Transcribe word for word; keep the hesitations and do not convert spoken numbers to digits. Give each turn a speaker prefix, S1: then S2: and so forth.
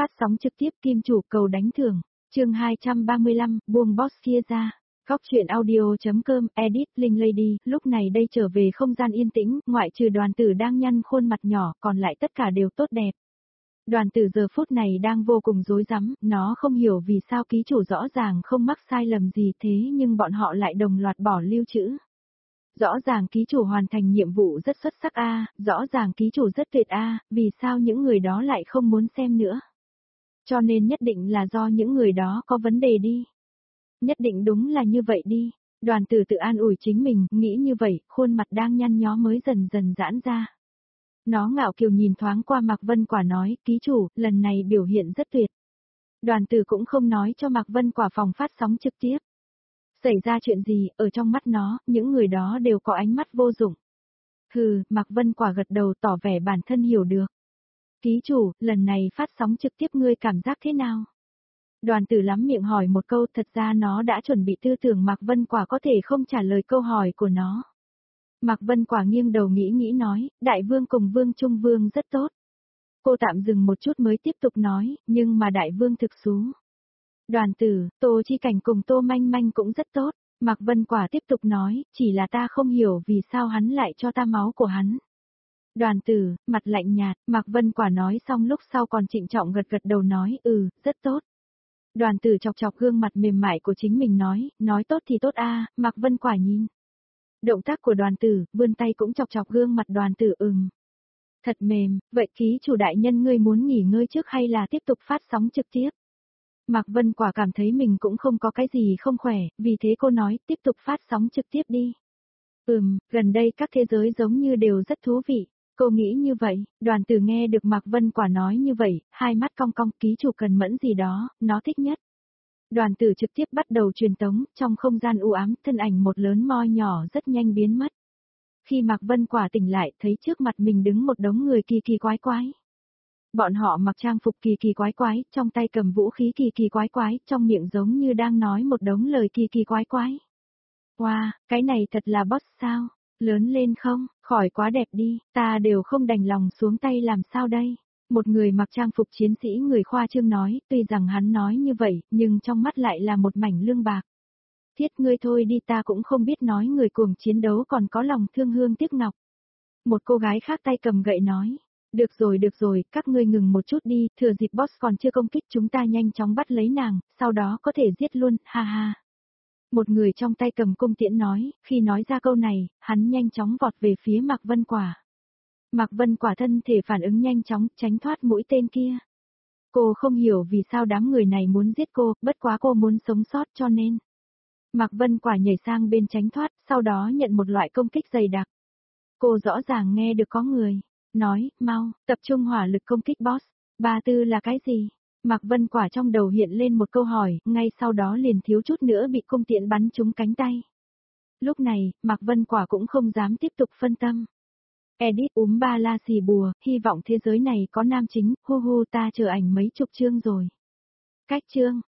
S1: Phát sóng trực tiếp Kim Chủ cầu đánh thưởng, chương hai trăm ba mươi lăm, buông boss kia ra. Góc truyện audio.com, edit, Linh Lady, lúc này đây trở về không gian yên tĩnh, ngoại trừ Đoàn Tử đang nhăn khuôn mặt nhỏ, còn lại tất cả đều tốt đẹp. Đoàn Tử giờ phút này đang vô cùng rối rắm, nó không hiểu vì sao ký chủ rõ ràng không mắc sai lầm gì thế nhưng bọn họ lại đồng loạt bỏ lưu trữ. Rõ ràng ký chủ hoàn thành nhiệm vụ rất xuất sắc a, rõ ràng ký chủ rất tuyệt a, vì sao những người đó lại không muốn xem nữa? Cho nên nhất định là do những người đó có vấn đề đi. Nhất định đúng là như vậy đi. Đoàn Tử tự an ủi chính mình, nghĩ như vậy, khuôn mặt đang nhăn nhó mới dần dần giãn ra. Nó ngạo kiều nhìn thoáng qua Mạc Vân Quả nói, ký chủ, lần này biểu hiện rất tuyệt. Đoàn Tử cũng không nói cho Mạc Vân Quả phòng phát sóng trực tiếp. Xảy ra chuyện gì, ở trong mắt nó, những người đó đều có ánh mắt vô dụng. Hừ, Mạc Vân Quả gật đầu tỏ vẻ bản thân hiểu được. Ký chủ, lần này phát sóng trực tiếp ngươi cảm giác thế nào? Đoàn Tử lắm miệng hỏi một câu, thật ra nó đã chuẩn bị tư tưởng Mạc Vân Quả có thể không trả lời câu hỏi của nó. Mạc Vân Quả nghiêng đầu nghĩ nghĩ nói, Đại Vương cùng Vương Trung Vương rất tốt. Cô tạm dừng một chút mới tiếp tục nói, nhưng mà Đại Vương thực xú. Đoàn Tử, Tô Chi Cảnh cùng Tô Manh Manh cũng rất tốt. Mạc Vân Quả tiếp tục nói, chỉ là ta không hiểu vì sao hắn lại cho ta máu của hắn. Đoàn Tử, mặt lạnh nhạt, Mạc Vân Quả nói xong lúc sau còn trịnh trọng gật gật đầu nói, ừ, rất tốt. Đoàn Tử chọc chọc gương mặt mềm mại của chính mình nói, nói tốt thì tốt a, Mạc Vân Quả nhìn. Động tác của Đoàn Tử, vươn tay cũng chọc chọc gương mặt Đoàn Tử ừm. Thật mềm, vậy ký chủ đại nhân ngươi muốn nghỉ ngơi trước hay là tiếp tục phát sóng trực tiếp? Mạc Vân Quả cảm thấy mình cũng không có cái gì không khỏe, vì thế cô nói, tiếp tục phát sóng trực tiếp đi. Ừm, gần đây các thế giới giống như đều rất thú vị. Cô nghĩ như vậy, Đoàn Tử nghe được Mạc Vân Quả nói như vậy, hai mắt cong cong, ký chủ cần mẫn gì đó, nó thích nhất. Đoàn Tử trực tiếp bắt đầu truyền tống, trong không gian u ám, thân ảnh một lớn moi nhỏ rất nhanh biến mất. Khi Mạc Vân Quả tỉnh lại, thấy trước mặt mình đứng một đống người kỳ kỳ quái quái. Bọn họ mặc trang phục kỳ kỳ quái quái, trong tay cầm vũ khí kỳ kỳ quái quái, trong miệng giống như đang nói một đống lời kỳ kỳ quái quái. Wow, cái này thật là boss sao? Lớn lên không, khỏi quá đẹp đi, ta đều không đành lòng xuống tay làm sao đây? Một người mặc trang phục chiến sĩ người khoa trương nói, tuy rằng hắn nói như vậy, nhưng trong mắt lại là một mảnh lương bạc. Thiết ngươi thôi đi, ta cũng không biết nói người cuồng chiến đấu còn có lòng thương hương tiếc ngọc. Một cô gái khác tay cầm gậy nói. Được rồi được rồi, các ngươi ngừng một chút đi, thừa dịp boss còn chưa công kích chúng ta nhanh chóng bắt lấy nàng, sau đó có thể giết luôn, ha ha. Một người trong tay cầm cung tiễn nói, khi nói ra câu này, hắn nhanh chóng vọt về phía Mạc Vân Quả. Mạc Vân Quả thân thể phản ứng nhanh chóng, tránh thoát mũi tên kia. Cô không hiểu vì sao đám người này muốn giết cô, bất quá cô muốn sống sót cho nên. Mạc Vân Quả nhảy sang bên tránh thoát, sau đó nhận một loại công kích dày đặc. Cô rõ ràng nghe được có người. Nói, mau, tập trung hỏa lực công kích boss. Ba tư là cái gì? Mạc Vân Quả trong đầu hiện lên một câu hỏi, ngay sau đó liền thiếu chút nữa bị cung tiễn bắn trúng cánh tay. Lúc này, Mạc Vân Quả cũng không dám tiếp tục phân tâm. Edit úm ba la xì bùa, hy vọng thế giới này có nam chính, hu hu ta chờ ảnh mấy chục chương rồi. Cách chương,